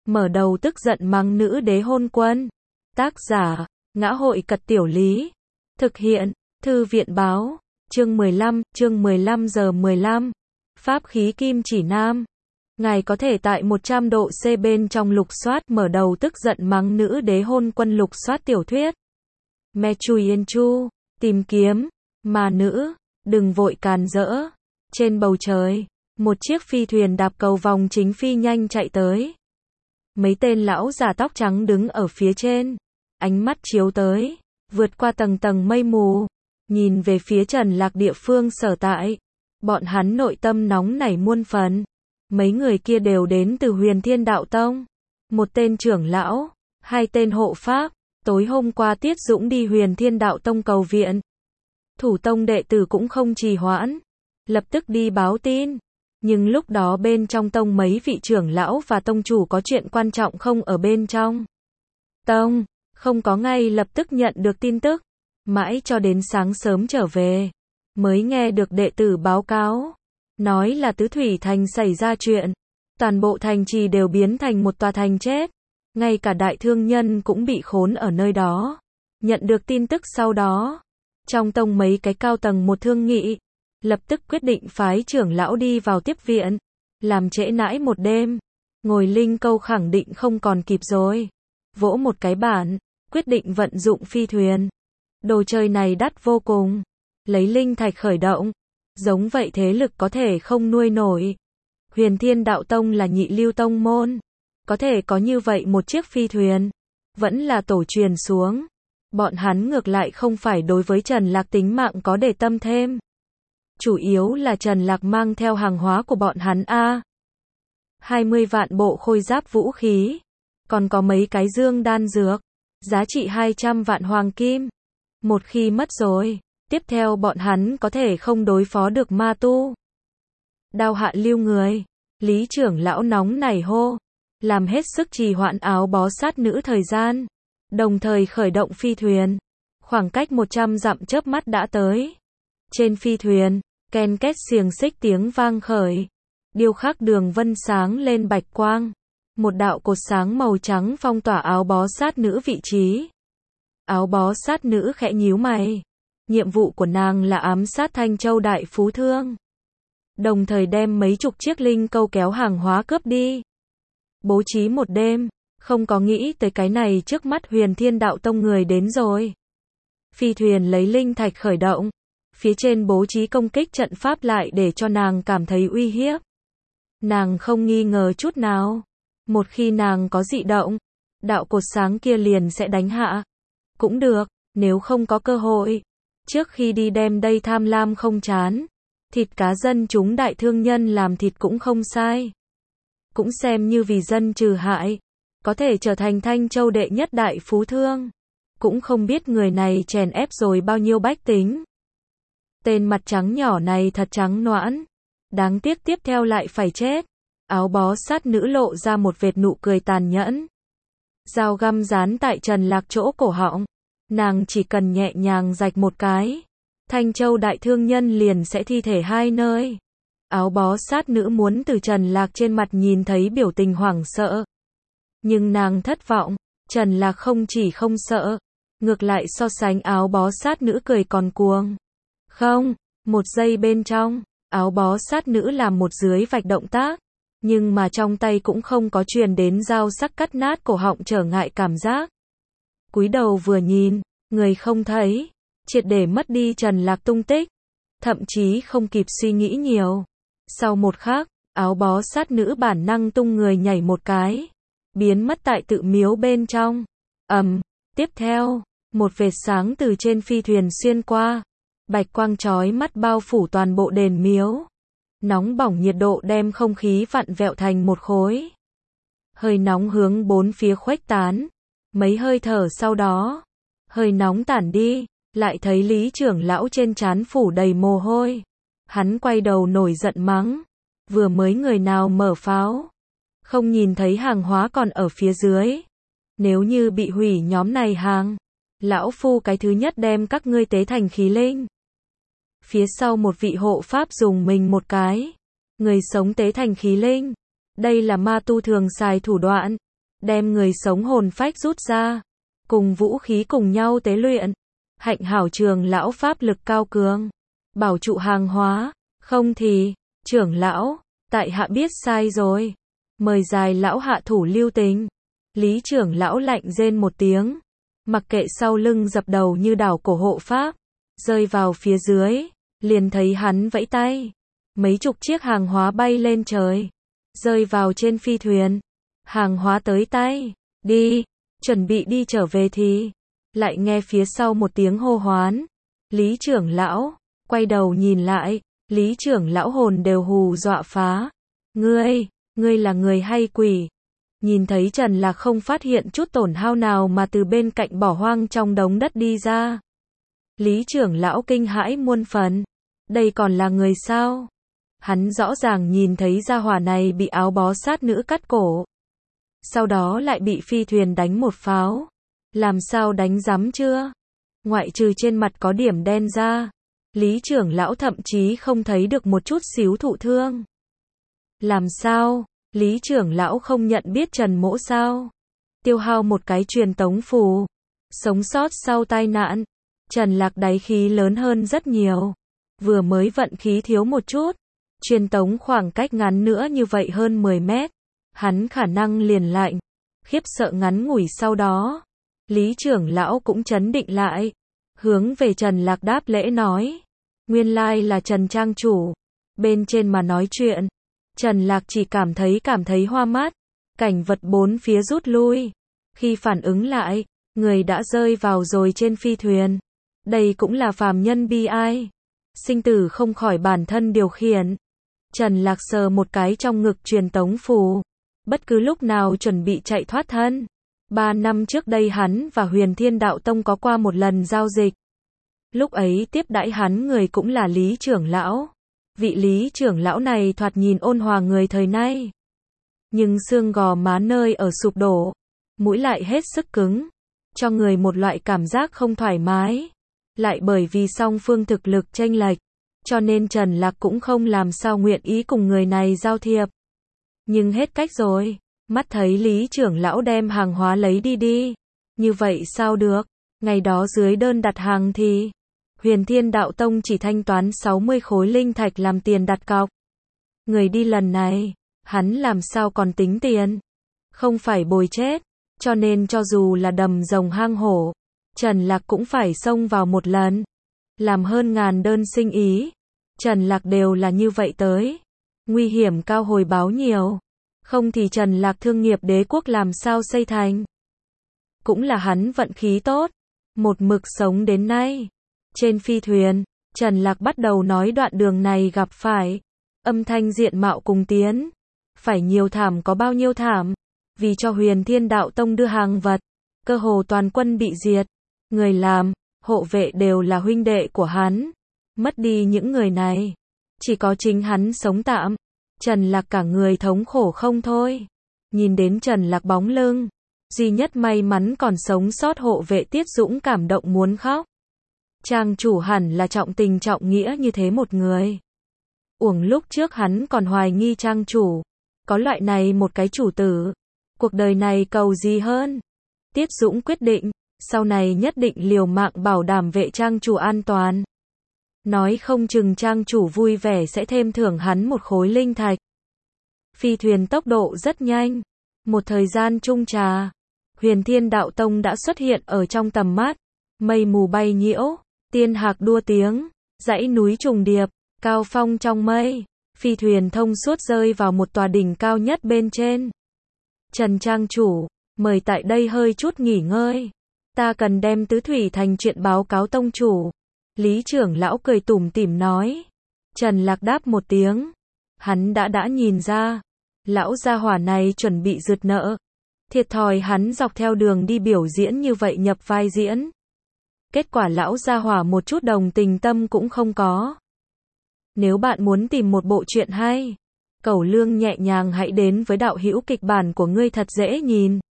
mở đầu tức giận mắng nữ đế hôn quân. Tác giả, Ngã hội Cật Tiểu Lý. Thực hiện, Thư viện báo, chương 15 giờ 15. Pháp khí kim chỉ nam. Ngài có thể tại 100 độ C bên trong lục soát mở đầu tức giận mắng nữ đế hôn quân lục soát tiểu thuyết. Me Chui Yên Chu, tìm kiếm, mà nữ, đừng vội càn rỡ. Trên bầu trời, một chiếc phi thuyền đạp cầu vòng chính phi nhanh chạy tới. Mấy tên lão già tóc trắng đứng ở phía trên, ánh mắt chiếu tới, vượt qua tầng tầng mây mù, nhìn về phía Trần Lạc địa phương sở tại. Bọn hắn nội tâm nóng nảy muôn phần. Mấy người kia đều đến từ Huyền Thiên Đạo Tông. Một tên trưởng lão, hai tên hộ pháp. Tối hôm qua Tiết Dũng đi Huyền Thiên Đạo Tông cầu viện. Thủ tông đệ tử cũng không trì hoãn, lập tức đi báo tin. Nhưng lúc đó bên trong tông mấy vị trưởng lão và tông chủ có chuyện quan trọng không ở bên trong tông, không có ngay lập tức nhận được tin tức. Mãi cho đến sáng sớm trở về, mới nghe được đệ tử báo cáo, nói là Tứ Thủy Thành xảy ra chuyện. Toàn bộ thành trì đều biến thành một tòa thành chết. Ngay cả đại thương nhân cũng bị khốn ở nơi đó. Nhận được tin tức sau đó, trong tông mấy cái cao tầng một thương nghị, lập tức quyết định phái trưởng lão đi vào tiếp viện. Làm trễ nãi một đêm, ngồi linh câu khẳng định không còn kịp rồi. Vỗ một cái bản, quyết định vận dụng phi thuyền. Đồ chơi này đắt vô cùng. Lấy linh thạch khởi động. Giống vậy thế lực có thể không nuôi nổi. Huyền Thiên Đạo Tông là nhị lưu tông môn. Có thể có như vậy một chiếc phi thuyền. Vẫn là tổ truyền xuống. Bọn hắn ngược lại không phải đối với Trần Lạc tính mạng có để tâm thêm. Chủ yếu là Trần Lạc mang theo hàng hóa của bọn hắn 20 vạn bộ khôi giáp vũ khí. Còn có mấy cái dương đan dược. Giá trị 200 vạn hoàng kim. Một khi mất rồi, tiếp theo bọn hắn có thể không đối phó được ma tu. Đao hạ lưu người. Lý trưởng lão nóng nảy hô. Làm hết sức trì hoãn áo bó sát nữ thời gian. Đồng thời khởi động phi thuyền. Khoảng cách 100 dặm chớp mắt đã tới. Trên phi thuyền, ken két xiềng xích tiếng vang khởi. Điêu khắc đường vân sáng lên bạch quang. Một đạo cột sáng màu trắng phong tỏa áo bó sát nữ vị trí. Áo bó sát nữ khẽ nhíu mày. Nhiệm vụ của nàng là ám sát Thanh Châu Đại Phú Thương. Đồng thời đem mấy chục chiếc linh câu kéo hàng hóa cướp đi. Bố trí một đêm, không có nghĩ tới cái này trước mắt Huyền Thiên Đạo Tông người đến rồi. Phi thuyền lấy linh thạch khởi động. Phía trên bố trí công kích trận pháp lại để cho nàng cảm thấy uy hiếp. Nàng không nghi ngờ chút nào. Một khi nàng có dị động, đạo cột sáng kia liền sẽ đánh hạ. Cũng được, nếu không có cơ hội. Trước khi đi đem đây tham lam không chán. Thịt cá dân chúng đại thương nhân làm thịt cũng không sai. Cũng xem như vì dân trừ hại. Có thể trở thành Thanh Châu đệ nhất đại phú thương. Cũng không biết người này chèn ép rồi bao nhiêu bách tính. Tên mặt trắng nhỏ này thật trắng noãn. Đáng tiếc tiếp theo lại phải chết. Áo bó sát nữ lộ ra một vệt nụ cười tàn nhẫn. Dao găm dán tại Trần Lạc chỗ cổ họng. Nàng chỉ cần nhẹ nhàng rạch một cái. Thanh Châu đại thương nhân liền sẽ thi thể hai nơi. Áo bó sát nữ muốn từ Trần Lạc trên mặt nhìn thấy biểu tình hoảng sợ. Nhưng nàng thất vọng. Trần Lạc không chỉ không sợ. Ngược lại so sánh áo bó sát nữ cười còn cuồng. Không, một giây bên trong, áo bó sát nữ làm một dưới vạch động tác. Nhưng mà trong tay cũng không có truyền đến dao sắc cắt nát cổ họng trở ngại cảm giác. Cúi đầu vừa nhìn, người không thấy. Triệt để mất đi Trần Lạc tung tích. Thậm chí không kịp suy nghĩ nhiều. Sau một khắc, áo bó sát nữ bản năng tung người nhảy một cái. Biến mất tại tự miếu bên trong. Tiếp theo, một vệt sáng từ trên phi thuyền xuyên qua. Bạch quang chói mắt bao phủ toàn bộ đền miếu. Nóng bỏng nhiệt độ đem không khí vặn vẹo thành một khối. Hơi nóng hướng bốn phía khuếch tán. Mấy hơi thở sau đó, hơi nóng tản đi, lại thấy Lý trưởng lão trên trán phủ đầy mồ hôi. Hắn quay đầu nổi giận mắng. Vừa mới người nào mở pháo. Không nhìn thấy hàng hóa còn ở phía dưới. Nếu như bị hủy nhóm này hàng, lão phu cái thứ nhất đem các ngươi tế thành khí linh. Phía sau một vị hộ pháp dùng mình một cái. Người sống tế thành khí linh. Đây là ma tu thường xài thủ đoạn. đem người sống hồn phách rút ra, cùng vũ khí cùng nhau tế luyện. Hạnh hảo trưởng lão pháp lực cao cường, bảo trụ hàng hóa, không thì, trưởng lão, tại hạ biết sai rồi. Mời dài lão hạ thủ lưu tình. Lý trưởng lão lạnh rên một tiếng, mặc kệ sau lưng dập đầu như đảo cổ hộ pháp, rơi vào phía dưới, liền thấy hắn vẫy tay. Mấy chục chiếc hàng hóa bay lên trời, rơi vào trên phi thuyền. Hàng hóa tới tay, đi, chuẩn bị đi trở về thì, lại nghe phía sau một tiếng hô hoán. Lý trưởng lão, quay đầu nhìn lại, Lý trưởng lão hồn đều hù dọa phá. Ngươi là người hay quỷ? Nhìn thấy Trần Lạc không phát hiện chút tổn hao nào mà từ bên cạnh bỏ hoang trong đống đất đi ra. Lý trưởng lão kinh hãi muôn phần. Đây còn là người sao? Hắn rõ ràng nhìn thấy gia hỏa này bị áo bó sát nữ cắt cổ. Sau đó lại bị phi thuyền đánh một pháo. Làm sao đánh rắm chưa? Ngoại trừ trên mặt có điểm đen ra, Lý trưởng lão thậm chí không thấy được một chút xíu thụ thương. Làm sao? Lý trưởng lão không nhận biết Trần Mỗ sao? Tiêu hao một cái truyền tống phù, sống sót sau tai nạn. Trần Lạc đáy khí lớn hơn rất nhiều. Vừa mới vận khí thiếu một chút, truyền tống khoảng cách ngắn nữa như vậy hơn 10 mét. Hắn khả năng liền lạnh, khiếp sợ ngắn ngủi sau đó. Lý trưởng lão cũng trấn định lại, hướng về Trần Lạc đáp lễ nói. Nguyên lai là Trần trang chủ. Bên trên mà nói chuyện, Trần Lạc chỉ cảm thấy hoa mắt. Cảnh vật bốn phía rút lui. Khi phản ứng lại, người đã rơi vào rồi trên phi thuyền. Đây cũng là phàm nhân bi ai. Sinh tử không khỏi bản thân điều khiển. Trần Lạc sờ một cái trong ngực truyền tống phù. Bất cứ lúc nào chuẩn bị chạy thoát thân. 3 năm trước đây hắn và Huyền Thiên Đạo Tông có qua một lần giao dịch. Lúc ấy tiếp đãi hắn người cũng là Lý trưởng lão. Vị Lý trưởng lão này thoạt nhìn ôn hòa người thời nay. Nhưng xương gò má nơi ở sụp đổ, mũi lại hết sức cứng, cho người một loại cảm giác không thoải mái. Lại bởi vì song phương thực lực chênh lệch, cho nên Trần Lạc cũng không làm sao nguyện ý cùng người này giao thiệp. Nhưng hết cách rồi, mắt thấy Lý trưởng lão đem hàng hóa lấy đi. Như vậy sao được? Ngày đó dưới đơn đặt hàng thì Huyền Thiên Đạo Tông chỉ thanh toán 60 khối linh thạch làm tiền đặt cọc. Người đi lần này, hắn làm sao còn tính tiền? Không phải bồi chết, cho nên cho dù là đầm rồng hang hổ, Trần Lạc cũng phải xông vào một lần. Làm hơn ngàn đơn sinh ý, Trần Lạc đều là như vậy tới. Nguy hiểm cao hồi báo nhiều. Không thì Trần Lạc thương nghiệp đế quốc làm sao xây thành. Cũng là hắn vận khí tốt, một mực sống đến nay. Trên phi thuyền, Trần Lạc bắt đầu nói đoạn đường này gặp phải. Âm thanh diện mạo cùng tiến. Phải nhiều thảm có bao nhiêu thảm. Vì cho Huyền Thiên Đạo Tông đưa hàng vật, cơ hồ toàn quân bị diệt. Người làm, hộ vệ đều là huynh đệ của hắn. Mất đi những người này, chỉ có chính hắn sống tạm. Trần Lạc cả người thống khổ không thôi. Nhìn đến Trần Lạc bóng lưng, duy nhất may mắn còn sống sót hộ vệ Tiết Dũng cảm động muốn khóc. Trang chủ hẳn là trọng tình trọng nghĩa như thế một người. Uổng lúc trước hắn còn hoài nghi trang chủ. Có loại này một cái chủ tử, cuộc đời này cầu gì hơn. Tiết Dũng quyết định, sau này nhất định liều mạng bảo đảm vệ trang chủ an toàn. Nói không chừng trang chủ vui vẻ sẽ thêm thưởng hắn một khối linh thạch. Phi thuyền tốc độ rất nhanh. Một thời gian chung trà, Huyền Thiên Đạo Tông đã xuất hiện ở trong tầm mắt. Mây mù bay nhiễu, tiên hạc đua tiếng, dãy núi trùng điệp, cao phong trong mây. Phi thuyền thông suốt rơi vào một tòa đỉnh cao nhất bên trên. Trần trang chủ, mời tại đây hơi chút nghỉ ngơi. Ta cần đem tứ thủy thành chuyện báo cáo tông chủ. Lý trưởng lão cười tủm tỉm nói. Trần Lạc đáp một tiếng. Hắn đã nhìn ra. Lão gia hỏa này chuẩn bị rượt nợ. Thiệt thòi hắn dọc theo đường đi biểu diễn như vậy nhập vai diễn. Kết quả lão gia hỏa một chút đồng tình tâm cũng không có. Nếu bạn muốn tìm một bộ truyện hay, Cẩu Lương nhẹ nhàng hãy đến với đạo hữu kịch bản của ngươi thật dễ nhìn.